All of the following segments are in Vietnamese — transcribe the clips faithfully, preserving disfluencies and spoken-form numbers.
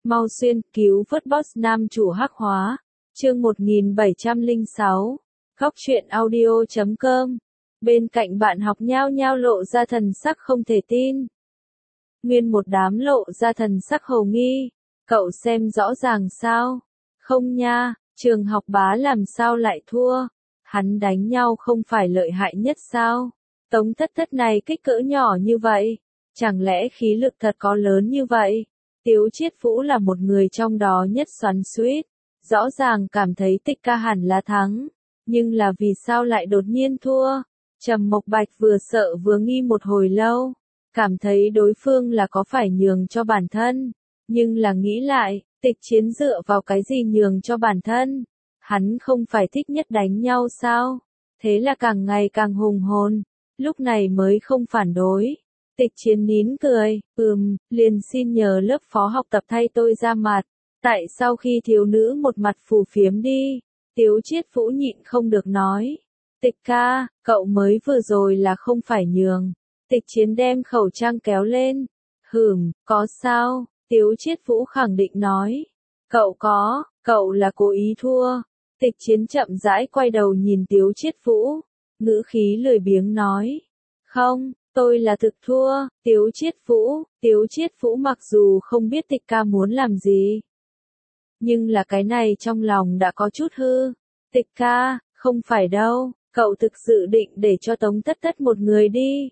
Mau xuyên cứu vớt boss nam chủ hắc hóa. Chương một nghìn bảy trăm lẻ sáu. Góc truyện audio chấm com. Bên cạnh bạn học nhao nhao lộ ra thần sắc không thể tin. Nguyên một đám lộ ra thần sắc hồ nghi. Cậu xem rõ ràng sao? Không nha, trường học bá làm sao lại thua? Hắn đánh nhau không phải lợi hại nhất sao? Tống Thất Thất này kích cỡ nhỏ như vậy, chẳng lẽ khí lực thật có lớn như vậy? Tiếu Chiết Vũ là một người trong đó nhất xoắn xuýt, rõ ràng cảm thấy Tịch Ca hẳn là thắng, nhưng là vì sao lại đột nhiên thua? Trầm Mộc Bạch vừa sợ vừa nghi một hồi lâu, cảm thấy đối phương là có phải nhường cho bản thân, nhưng là nghĩ lại, Tịch Chiến dựa vào cái gì nhường cho bản thân? Hắn không phải thích nhất đánh nhau sao? Thế là càng ngày càng hùng hồn, lúc này mới không phản đối. Tịch Chiến nín cười, ừm, liền xin nhờ lớp phó học tập thay tôi ra mặt. Tại sao khi thiếu nữ một mặt phù phiếm đi? Tiếu Chiết Vũ nhịn không được nói. Tịch ca, cậu mới vừa rồi là không phải nhường. Tịch Chiến đem khẩu trang kéo lên. Hừm, có sao? Tiếu Chiết Vũ khẳng định nói. Cậu có, cậu là cố ý thua. Tịch Chiến chậm rãi quay đầu nhìn Tiếu Chiết Vũ, ngữ khí lười biếng nói. Không, tôi là thực thua. Tiếu Chiết Vũ, Tiếu Chiết Vũ mặc dù không biết Tịch ca muốn làm gì, nhưng là cái này trong lòng đã có chút hư. Tịch ca, không phải đâu, cậu thực sự định để cho Tống Thất Thất một người đi.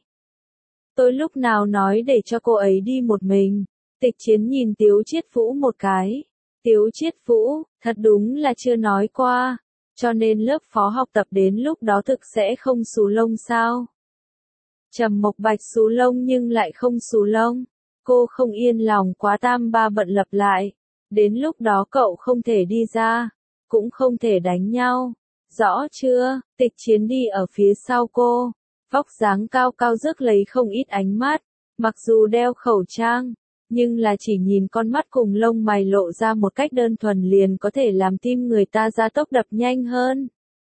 Tôi lúc nào nói để cho cô ấy đi một mình. Tịch Chiến nhìn Tiếu Chiết Vũ một cái. Tiếu Chiết Vũ, thật đúng là chưa nói qua, cho nên lớp phó học tập đến lúc đó thực sẽ không xù lông sao? Trầm Mộc Bạch xù lông nhưng lại không xù lông, cô không yên lòng quá tam ba bận lập lại, đến lúc đó cậu không thể đi ra, cũng không thể đánh nhau, rõ chưa? Tịch Chiến đi ở phía sau cô, vóc dáng cao cao rước lấy không ít ánh mắt, mặc dù đeo khẩu trang, nhưng là chỉ nhìn con mắt cùng lông mày lộ ra một cách đơn thuần liền có thể làm tim người ta ra tốc đập nhanh hơn.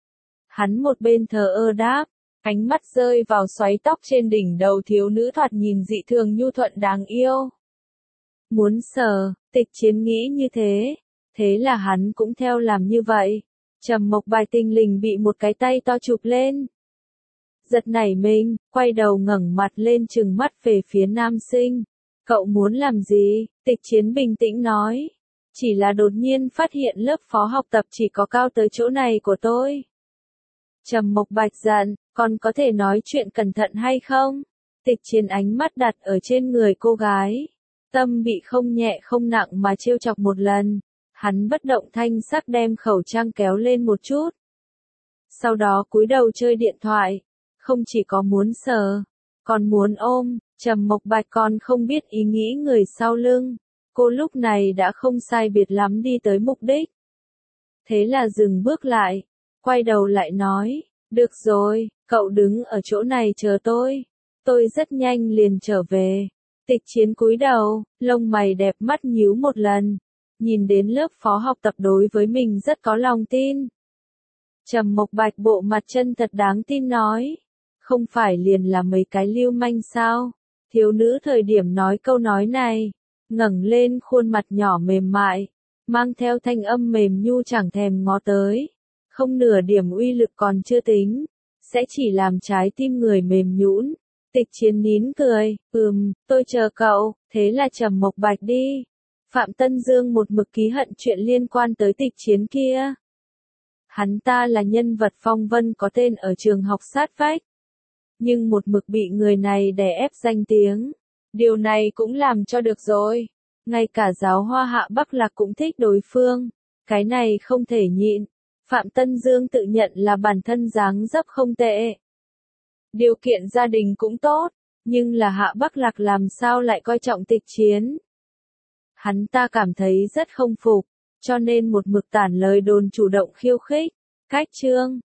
Hắn một bên thờ ơ đáp, ánh mắt rơi vào xoáy tóc trên đỉnh đầu thiếu nữ thoạt nhìn dị thường nhu thuận đáng yêu. Muốn sờ, Tịch Chiến nghĩ như thế, thế là hắn cũng theo làm như vậy. Trầm Mộc Bạch tinh lình bị một cái tay to chụp lên. Giật nảy mình, quay đầu ngẩng mặt lên trừng mắt về phía nam sinh. Cậu muốn làm gì? Tịch Chiến bình tĩnh nói. Chỉ là đột nhiên phát hiện lớp phó học tập chỉ có cao tới chỗ này của tôi. Trầm Mộc Bạch giận, còn có thể nói chuyện cẩn thận hay không? Tịch Chiến ánh mắt đặt ở trên người cô gái. Tâm bị không nhẹ không nặng mà trêu chọc một lần. Hắn bất động thanh sắc đem khẩu trang kéo lên một chút. Sau đó cúi đầu chơi điện thoại. Không chỉ có muốn sờ, còn muốn ôm. Trầm Mộc Bạch còn không biết ý nghĩ người sau lưng. Cô lúc này đã không sai biệt lắm đi tới mục đích. Thế là dừng bước lại. Quay đầu lại nói. Được rồi, cậu đứng ở chỗ này chờ tôi. Tôi rất nhanh liền trở về. Tịch Chiến cúi đầu, lông mày đẹp mắt nhíu một lần. Nhìn đến lớp phó học tập đối với mình rất có lòng tin. Trầm Mộc Bạch bộ mặt chân thật đáng tin nói. Không phải liền là mấy cái lưu manh sao? Thiếu nữ thời điểm nói câu nói này, ngẩng lên khuôn mặt nhỏ mềm mại, mang theo thanh âm mềm nhu chẳng thèm ngó tới. Không nửa điểm uy lực còn chưa tính, sẽ chỉ làm trái tim người mềm nhũn. Tịch Chiến nín cười, ừm, tôi chờ cậu, thế là Trầm Mộc Bạch đi. Phạm Tân Dương một mực ký hận chuyện liên quan tới Tịch Chiến kia. Hắn ta là nhân vật phong vân có tên ở trường học sát vách. Nhưng một mực bị người này đè ép danh tiếng. Điều này cũng làm cho được rồi. Ngay cả giáo hoa Hạ Bắc Lạc cũng thích đối phương. Cái này không thể nhịn. Phạm Tân Dương tự nhận là bản thân dáng dấp không tệ. Điều kiện gia đình cũng tốt. Nhưng là Hạ Bắc Lạc làm sao lại coi trọng Tịch Chiến. Hắn ta cảm thấy rất không phục. Cho nên một mực tản lời đồn chủ động khiêu khích. Cách chương.